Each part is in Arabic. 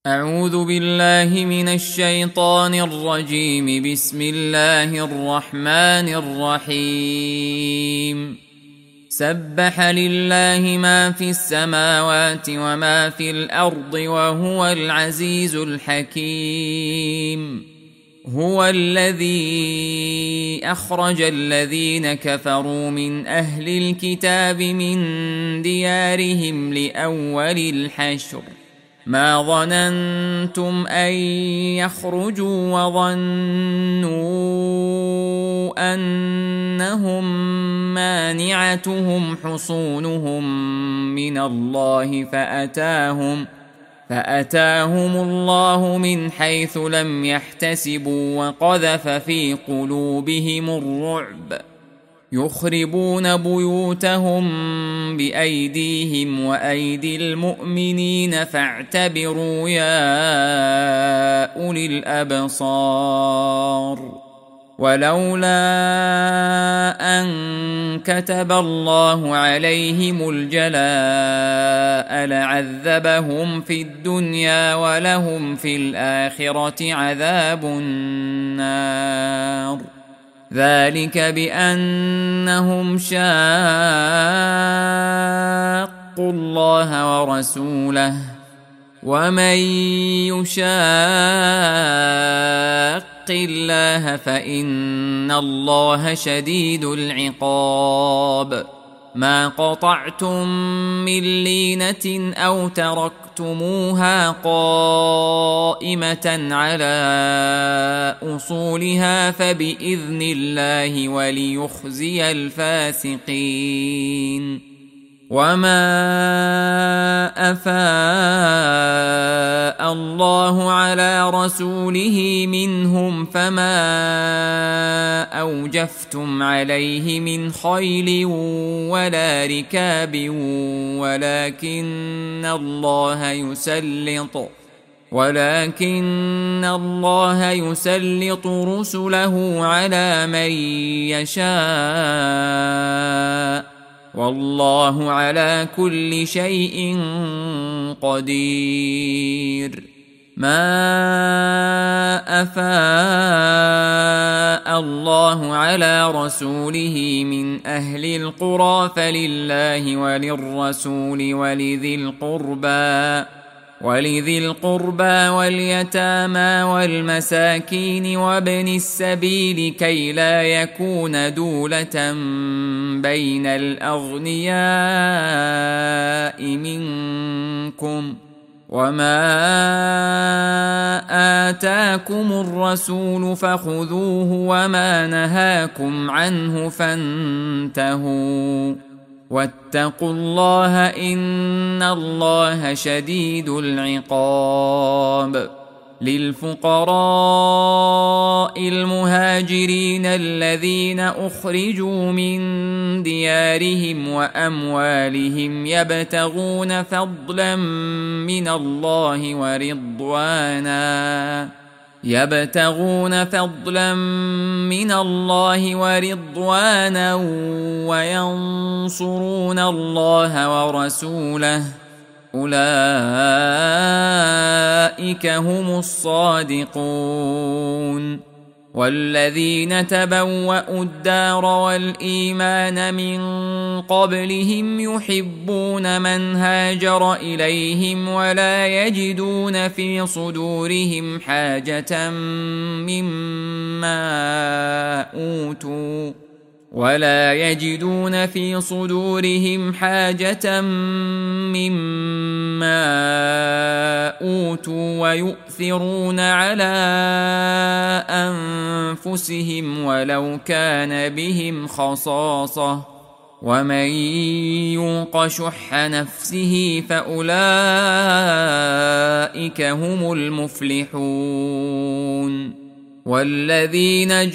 أعوذ بالله من الشيطان الرجيم. بسم الله الرحمن الرحيم. سبح لله ما في السماوات وما في الأرض وهو العزيز الحكيم. هو الذي أخرج الذين كفروا من أهل الكتاب من ديارهم لأول الحشر ما ظننتم أن يخرجوا وظنوا أنهم مانعتهم حصونهم من الله فأتاهم الله من حيث لم يحتسبوا وقذف في قلوبهم الرعب يخربون بيوتهم بأيديهم وأيدي المؤمنين فاعتبروا يا أولي الأبصار. ولولا أن كتب الله عليهم الجلاء لعذبهم في الدنيا ولهم في الآخرة عذاب النار. ذلك بأنهم شاقوا الله ورسوله ومن يشاق الله فإن الله شديد العقاب. ما قطعتم من لينة أو تركتموها قائمة على أصولها فبإذن الله وليخزي الفاسقين. وما أفاء الله على رسوله منهم فما أوجفتم عليه من خيل ولا ركاب ولكن الله يسلط رسله على من يشاء والله على كل شيء قدير. ما أفاء الله على رسوله من أهل القرى فلله وللرسول ولذي القربى واليتامى والمساكين وابن السبيل كي لا يكون دولة بين الأغنياء منكم. وما آتاكم الرسول فخذوه وما نهاكم عنه فانتهوا واتقوا الله إن الله شديد العقاب. للفقراء المهاجرين الذين أخرجوا من ديارهم وأموالهم يبتغون فضلا من الله ورضوانا وينصرون الله ورسوله أولئك هم الصادقون. والذين تبوأوا الدار والإيمان من قبلهم يحبون من هاجر إليهم ولا يجدون في صدورهم حاجة مما أوتوا ويؤثرون على أنفسهم ولو كان بهم خصاصة ومن يوق شح نفسه فأولئك هم المفلحون. والذين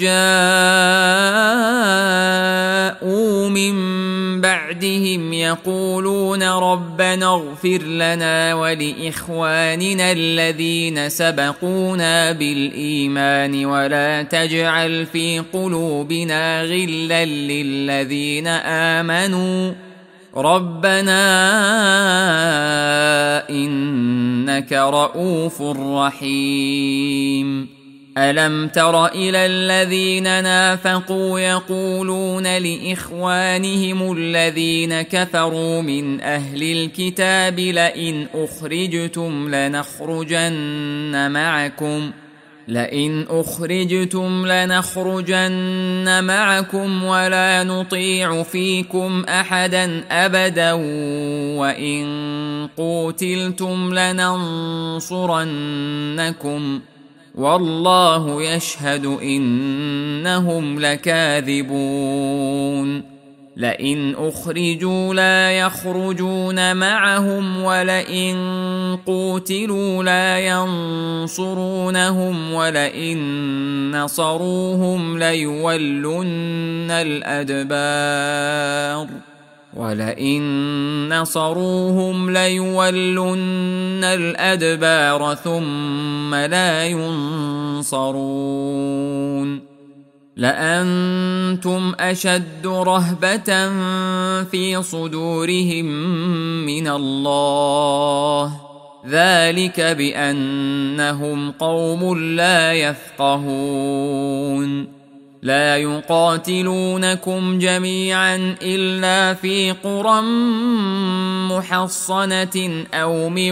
جاءوا من بعدهم يقولون ربنا اغفر لنا ولإخواننا الذين سبقونا بالإيمان ولا تجعل في قلوبنا غلا للذين آمنوا ربنا إنك رؤوف رحيم ألم تر إلى الذين نافقوا يقولون لإخوانهم الذين كفروا من أهل الكتاب لئن أخرجتم لنخرجن معكم ولا نطيع فيكم أحدا أبدا وإن قوتلتم لننصرنكم والله يشهد إنهم لكاذبون لئن أخرجوا لا يخرجون معهم ولئن قوتلوا لا ينصرونهم ولئن نصروهم ليولن الأدبار ثم لا ينصرون لأنتم أشد رهبة في صدورهم من الله ذلك بأنهم قوم لا يفقهون لا يقاتلونكم جميعا إلا في قرى محصنة أو من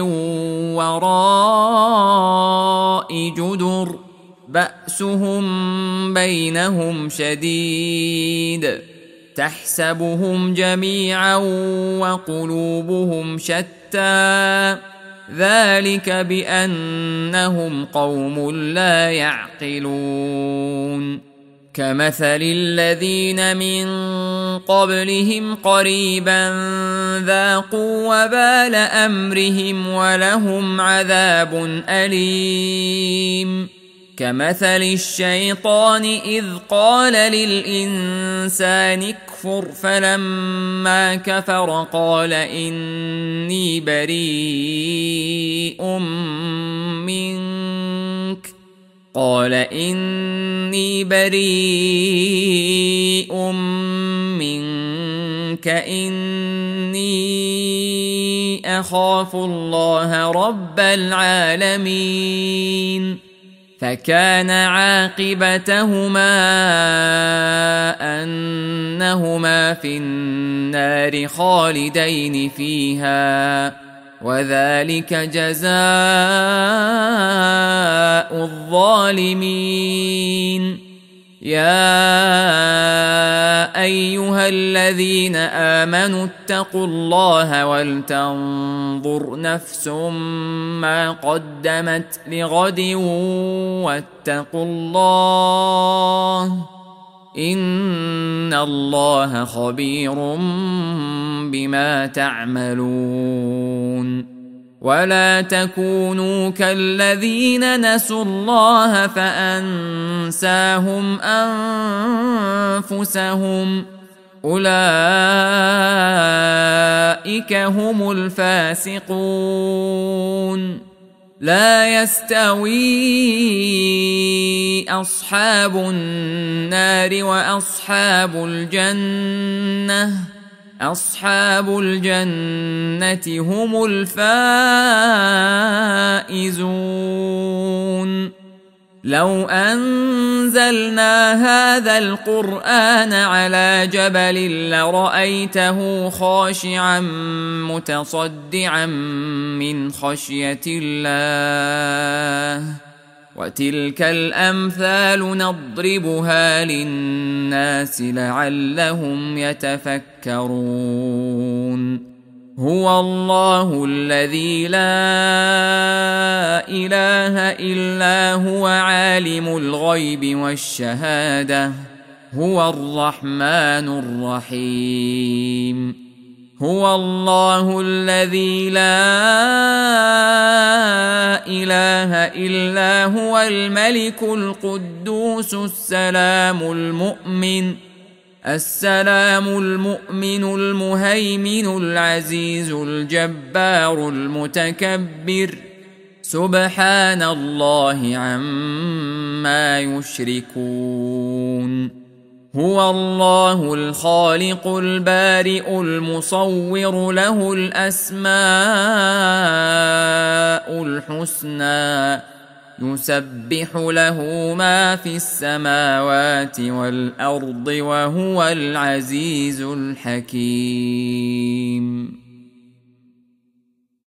وراء جدر بأسهم بينهم شديد تحسبهم جميعا وقلوبهم شتى ذلك بأنهم قوم لا يعقلون كمثل الذين من قبلهم قريبا ذاقوا وبال أمرهم ولهم عذاب أليم كمثل الشيطان إذ قال للإنسان اكفر فلما كفر قال إني بريء منك إني أخاف الله رب العالمين فكان عاقبتهما أنهما في النار خالدين فيها وذلك جزاء الظالمين يا أيها الذين آمنوا اتقوا الله ولتنظر نفس ما قدمت لغد واتقوا الله إن الله خبير بما تعملون ولا تكونوا كالذين نسوا الله فأنساهم أنفسهم أولئك هم الفاسقون لا يستوي أصحاب النار وأصحاب الجنة هم الفائزون لو أنزلنا هذا القرآن على جبل لرأيته خاشعا متصدعا من خشية الله وتلك الأمثال نضربها للناس لعلهم يتفكرون هو الله الذي لا إله إلا هو عالم الغيب والشهادة هو الرحمن الرحيم هو الله الذي لا إله إلا هو الملك القدوس السلام المؤمن المهيمن العزيز الجبار المتكبر سبحان الله عما يشركون هو الله الخالق البارئ المصور، له الأسماء الحسنى، يسبح له ما في السماوات والأرض، وهو العزيز الحكيم.